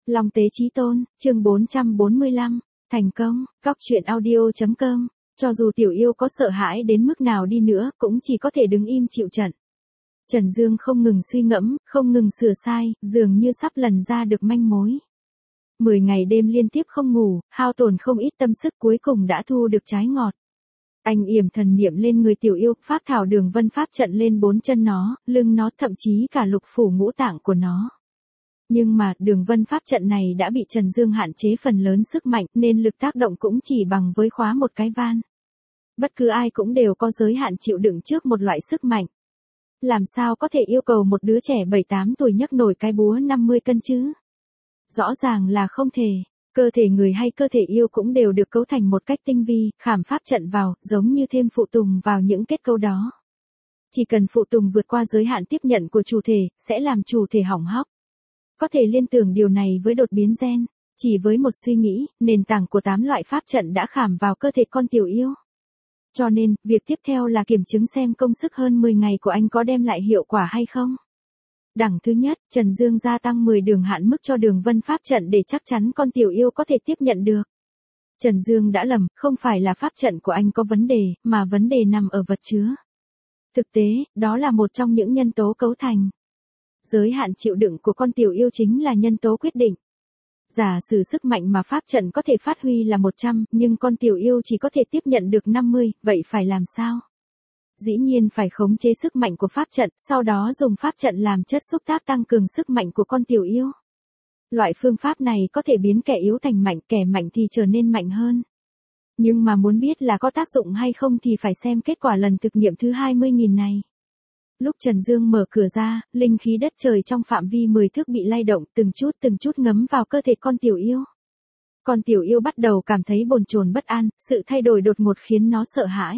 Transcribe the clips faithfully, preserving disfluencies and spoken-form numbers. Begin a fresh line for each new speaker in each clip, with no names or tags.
Long Tế Chí Tôn, chương bốn trăm bốn mươi lăm, thành công, góc truyện audio chấm com, cho dù tiểu yêu có sợ hãi đến mức nào đi nữa cũng chỉ có thể đứng im chịu trận. Trần Dương không ngừng suy ngẫm, không ngừng sửa sai, dường như sắp lần ra được manh mối. Mười ngày đêm liên tiếp không ngủ, hao tổn không ít tâm sức cuối cùng đã thu được trái ngọt. Anh yểm thần niệm lên người tiểu yêu, pháp thảo đường vân pháp trận lên bốn chân nó, lưng nó, thậm chí cả lục phủ ngũ tạng của nó. Nhưng mà, đường vân pháp trận này đã bị Trần Dương hạn chế phần lớn sức mạnh, nên lực tác động cũng chỉ bằng với khóa một cái van. Bất cứ ai cũng đều có giới hạn chịu đựng trước một loại sức mạnh. Làm sao có thể yêu cầu một đứa trẻ bảy tám tuổi nhấc nổi cái búa năm mươi cân chứ? Rõ ràng là không thể. Cơ thể người hay cơ thể yêu cũng đều được cấu thành một cách tinh vi, khảm pháp trận vào, giống như thêm phụ tùng vào những kết cấu đó. Chỉ cần phụ tùng vượt qua giới hạn tiếp nhận của chủ thể, sẽ làm chủ thể hỏng hóc. Có thể liên tưởng điều này với đột biến gen, chỉ với một suy nghĩ, nền tảng của tám loại pháp trận đã khảm vào cơ thể con tiểu yêu. Cho nên, việc tiếp theo là kiểm chứng xem công sức hơn mười ngày của anh có đem lại hiệu quả hay không. Đẳng thứ nhất, Trần Dương gia tăng mười đường hạn mức cho đường vân pháp trận để chắc chắn con tiểu yêu có thể tiếp nhận được. Trần Dương đã lầm, không phải là pháp trận của anh có vấn đề, mà vấn đề nằm ở vật chứa. Thực tế, đó là một trong những nhân tố cấu thành. Giới hạn chịu đựng của con tiểu yêu chính là nhân tố quyết định. Giả sử sức mạnh mà pháp trận có thể phát huy là một trăm, nhưng con tiểu yêu chỉ có thể tiếp nhận được năm mươi, vậy phải làm sao? Dĩ nhiên phải khống chế sức mạnh của pháp trận, sau đó dùng pháp trận làm chất xúc tác tăng cường sức mạnh của con tiểu yêu. Loại phương pháp này có thể biến kẻ yếu thành mạnh, kẻ mạnh thì trở nên mạnh hơn. Nhưng mà muốn biết là có tác dụng hay không thì phải xem kết quả lần thực nghiệm thứ hai mươi nghìn này. Lúc Trần Dương mở cửa ra, linh khí đất trời trong phạm vi mười thước bị lay động, từng chút từng chút ngấm vào cơ thể con tiểu yêu. Con tiểu yêu bắt đầu cảm thấy bồn chồn bất an, sự thay đổi đột ngột khiến nó sợ hãi.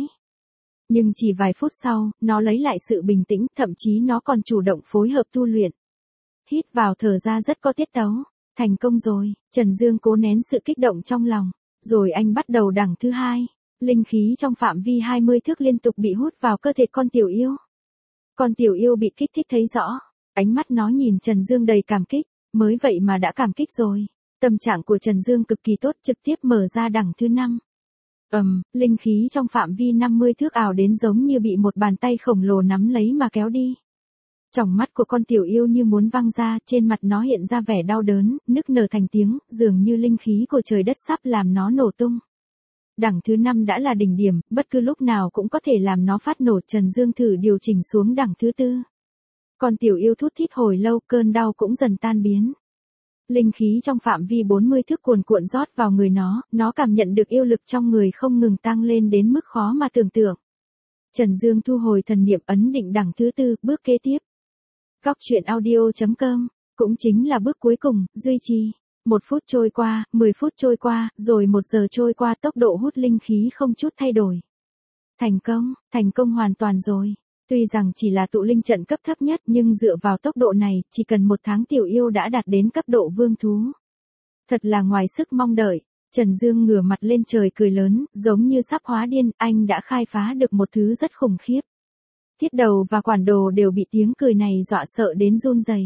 Nhưng chỉ vài phút sau, nó lấy lại sự bình tĩnh, thậm chí nó còn chủ động phối hợp tu luyện. Hít vào thở ra rất có tiết tấu. Thành công rồi, Trần Dương cố nén sự kích động trong lòng. Rồi anh bắt đầu đẳng thứ hai. Linh khí trong phạm vi hai mươi thước liên tục bị hút vào cơ thể con tiểu yêu. Con tiểu yêu bị kích thích thấy rõ. Ánh mắt nó nhìn Trần Dương đầy cảm kích. Mới vậy mà đã cảm kích rồi. Tâm trạng của Trần Dương cực kỳ tốt, trực tiếp mở ra đẳng thứ năm. Ầm, um, linh khí trong phạm vi năm mươi thước ảo đến giống như bị một bàn tay khổng lồ nắm lấy mà kéo đi. Tròng mắt của con tiểu yêu như muốn văng ra, trên mặt nó hiện ra vẻ đau đớn, nức nở thành tiếng, dường như linh khí của trời đất sắp làm nó nổ tung. Đẳng thứ năm đã là đỉnh điểm, bất cứ lúc nào cũng có thể làm nó phát nổ. Trần Dương thử điều chỉnh xuống đẳng thứ tư. Con tiểu yêu thút thít hồi lâu, cơn đau cũng dần tan biến. Linh khí trong phạm vi bốn mươi thước cuồn cuộn rót vào người nó, nó cảm nhận được yêu lực trong người không ngừng tăng lên đến mức khó mà tưởng tượng. Trần Dương thu hồi thần niệm ấn định đẳng thứ tư, bước kế tiếp. Góc truyện audio chấm com, cũng chính là bước cuối cùng, duy trì. Một phút trôi qua, mười phút trôi qua, rồi một giờ trôi qua, tốc độ hút linh khí không chút thay đổi. Thành công, thành công hoàn toàn rồi. Tuy rằng chỉ là tụ linh trận cấp thấp nhất nhưng dựa vào tốc độ này, chỉ cần một tháng tiểu yêu đã đạt đến cấp độ vương thú. Thật là ngoài sức mong đợi. Trần Dương ngửa mặt lên trời cười lớn, giống như sắp hóa điên, anh đã khai phá được một thứ rất khủng khiếp. Thiết đầu và quản đồ đều bị tiếng cười này dọa sợ đến run rẩy.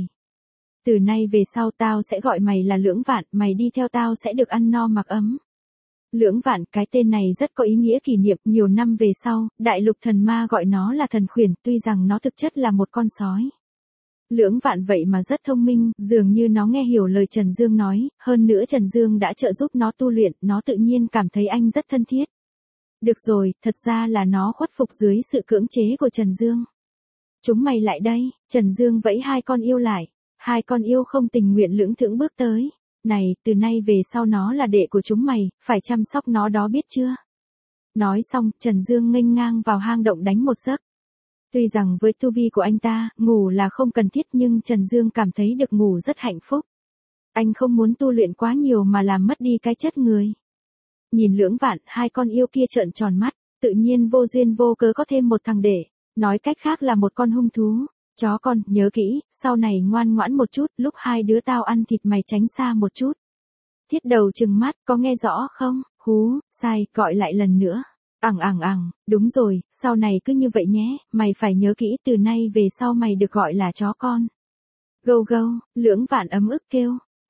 Từ nay về sau tao sẽ gọi mày là Lưỡng Vạn, mày đi theo tao sẽ được ăn no mặc ấm. Lưỡng Vạn, cái tên này rất có ý nghĩa kỷ niệm, nhiều năm về sau, đại lục thần ma gọi nó là thần khuyển, tuy rằng nó thực chất là một con sói. Lưỡng Vạn vậy mà rất thông minh, dường như nó nghe hiểu lời Trần Dương nói, hơn nữa Trần Dương đã trợ giúp nó tu luyện, nó tự nhiên cảm thấy anh rất thân thiết. Được rồi, thật ra là nó khuất phục dưới sự cưỡng chế của Trần Dương. Chúng mày lại đây, Trần Dương vẫy hai con yêu lại, hai con yêu không tình nguyện lưỡng thững bước tới. Này, từ nay về sau nó là đệ của chúng mày, phải chăm sóc nó đó biết chưa? Nói xong, Trần Dương nghênh ngang vào hang động đánh một giấc. Tuy rằng với tu vi của anh ta, ngủ là không cần thiết nhưng Trần Dương cảm thấy được ngủ rất hạnh phúc. Anh không muốn tu luyện quá nhiều mà làm mất đi cái chất người. Nhìn Lưỡng Vạn, hai con yêu kia trợn tròn mắt, tự nhiên vô duyên vô cớ có thêm một thằng đệ, nói cách khác là một con hung thú. Chó con, nhớ kỹ, sau này ngoan ngoãn một chút, lúc hai đứa tao ăn thịt mày tránh xa một chút. Thiết đầu trừng mắt, có nghe rõ không? Hú, sai, gọi lại lần nữa. Ẳng ẳng ẳng, đúng rồi, sau này cứ như vậy nhé, mày phải nhớ kỹ, từ nay về sau mày được gọi là chó con. Gâu gâu, Lưỡng Vạn ấm ức kêu.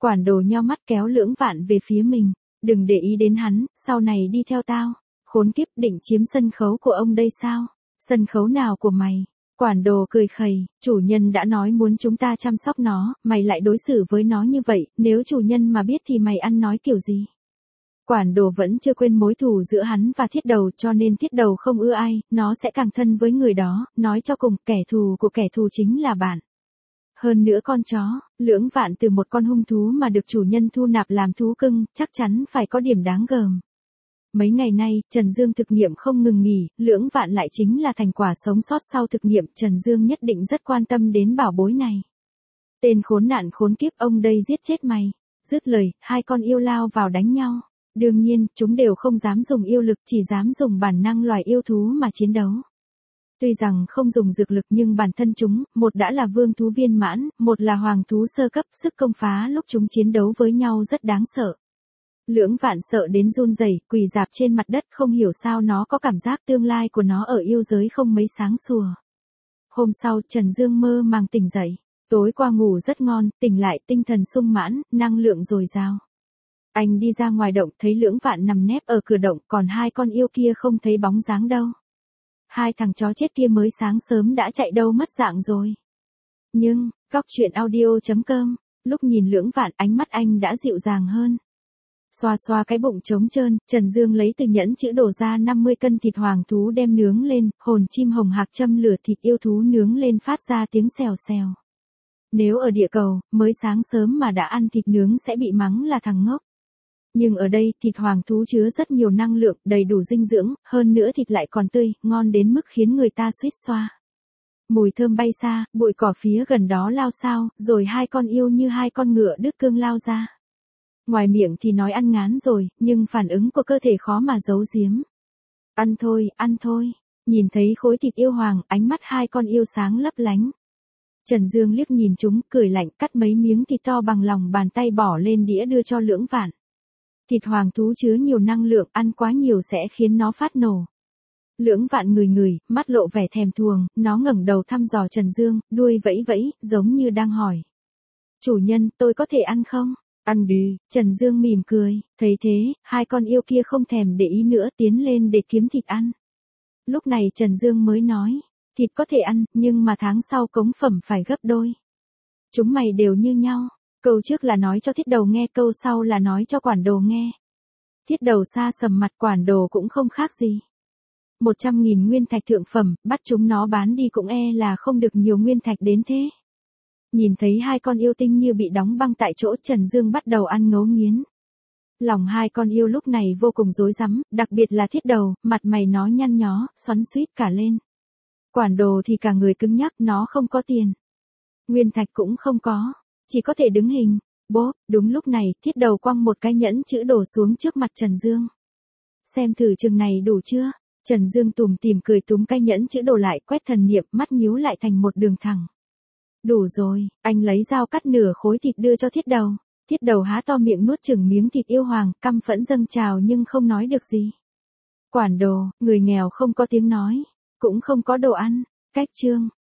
Quản đồ nheo mắt kéo Lưỡng Vạn về phía mình, đừng để ý đến hắn, sau này đi theo tao. Khốn kiếp, định chiếm sân khấu của ông đây sao? Sân khấu nào của mày? Quản đồ cười khẩy, chủ nhân đã nói muốn chúng ta chăm sóc nó, mày lại đối xử với nó như vậy, nếu chủ nhân mà biết thì mày ăn nói kiểu gì? Quản đồ vẫn chưa quên mối thù giữa hắn và thiết đầu, cho nên thiết đầu không ưa ai, nó sẽ càng thân với người đó, nói cho cùng, kẻ thù của kẻ thù chính là bạn. Hơn nữa con chó, Lưỡng Vạn từ một con hung thú mà được chủ nhân thu nạp làm thú cưng, chắc chắn phải có điểm đáng gờm. Mấy ngày nay, Trần Dương thực nghiệm không ngừng nghỉ, Lưỡng Vạn lại chính là thành quả sống sót sau thực nghiệm, Trần Dương nhất định rất quan tâm đến bảo bối này. Tên khốn nạn khốn kiếp, ông đây giết chết mày. Dứt lời, hai con yêu lao vào đánh nhau. Đương nhiên, chúng đều không dám dùng yêu lực, chỉ dám dùng bản năng loài yêu thú mà chiến đấu. Tuy rằng không dùng dược lực nhưng bản thân chúng, một đã là vương thú viên mãn, một là hoàng thú sơ cấp, sức công phá lúc chúng chiến đấu với nhau rất đáng sợ. Lưỡng Vạn sợ đến run rẩy, quỳ rạp trên mặt đất, không hiểu sao nó có cảm giác tương lai của nó ở yêu giới không mấy sáng sủa. Hôm sau, Trần Dương mơ màng tỉnh dậy. Tối qua ngủ rất ngon, tỉnh lại tinh thần sung mãn, năng lượng dồi dào. Anh đi ra ngoài động thấy Lưỡng Vạn nằm nép ở cửa động, còn hai con yêu kia không thấy bóng dáng đâu. Hai thằng chó chết kia mới sáng sớm đã chạy đâu mất dạng rồi. Nhưng, góc truyện audio chấm com, lúc nhìn Lưỡng Vạn ánh mắt anh đã dịu dàng hơn. Xoa xoa cái bụng trống trơn, Trần Dương lấy từ nhẫn chữ đổ ra năm mươi cân thịt hoàng thú đem nướng lên, hồn chim hồng hạc châm lửa thịt yêu thú nướng lên phát ra tiếng xèo xèo. Nếu ở địa cầu, mới sáng sớm mà đã ăn thịt nướng sẽ bị mắng là thằng ngốc. Nhưng ở đây, thịt hoàng thú chứa rất nhiều năng lượng, đầy đủ dinh dưỡng, hơn nữa thịt lại còn tươi, ngon đến mức khiến người ta suýt xoa. Mùi thơm bay xa, bụi cỏ phía gần đó lao xao, rồi hai con yêu như hai con ngựa đứt cương lao ra. Ngoài miệng thì nói ăn ngán rồi, nhưng phản ứng của cơ thể khó mà giấu giếm. Ăn thôi, ăn thôi. Nhìn thấy khối thịt yêu hoàng, ánh mắt hai con yêu sáng lấp lánh. Trần Dương liếc nhìn chúng, cười lạnh, cắt mấy miếng thịt to bằng lòng bàn tay bỏ lên đĩa đưa cho Lưỡng Vạn. Thịt hoàng thú chứa nhiều năng lượng, ăn quá nhiều sẽ khiến nó phát nổ. Lưỡng Vạn ngửi ngửi, mắt lộ vẻ thèm thuồng, nó ngẩng đầu thăm dò Trần Dương, đuôi vẫy vẫy, giống như đang hỏi. Chủ nhân, tôi có thể ăn không? Ăn đi. Trần Dương mỉm cười, thấy thế, hai con yêu kia không thèm để ý nữa, tiến lên để kiếm thịt ăn. Lúc này Trần Dương mới nói, thịt có thể ăn, nhưng mà tháng sau cống phẩm phải gấp đôi. Chúng mày đều như nhau. Câu trước là nói cho thiết đầu nghe, câu sau là nói cho quản đồ nghe. Thiết đầu xa sầm mặt, quản đồ cũng không khác gì. Một trăm nghìn nguyên thạch thượng phẩm, bắt chúng nó bán đi cũng e là không được nhiều nguyên thạch đến thế. Nhìn thấy hai con yêu tinh như bị đóng băng tại chỗ, Trần Dương bắt đầu ăn ngấu nghiến. Lòng hai con yêu lúc này vô cùng rối rắm, đặc biệt là thiết đầu, mặt mày nó nhăn nhó, xoắn xuýt cả lên. Quản đồ thì cả người cứng nhắc, nó không có tiền. Nguyên thạch cũng không có, chỉ có thể đứng hình. Bố, đúng lúc này, thiết đầu quăng một cái nhẫn chữ đổ xuống trước mặt Trần Dương. Xem thử chừng này đủ chưa? Trần Dương tủm tỉm cười túm cái nhẫn chữ đổ lại, quét thần niệm, mắt nhíu lại thành một đường thẳng. Đủ rồi, anh lấy dao cắt nửa khối thịt đưa cho thiết đầu. Thiết đầu há to miệng nuốt chửng miếng thịt yêu hoàng, căm phẫn dâng trào nhưng không nói được gì. Quản đồ, người nghèo không có tiếng nói, cũng không có đồ ăn. Cách chương.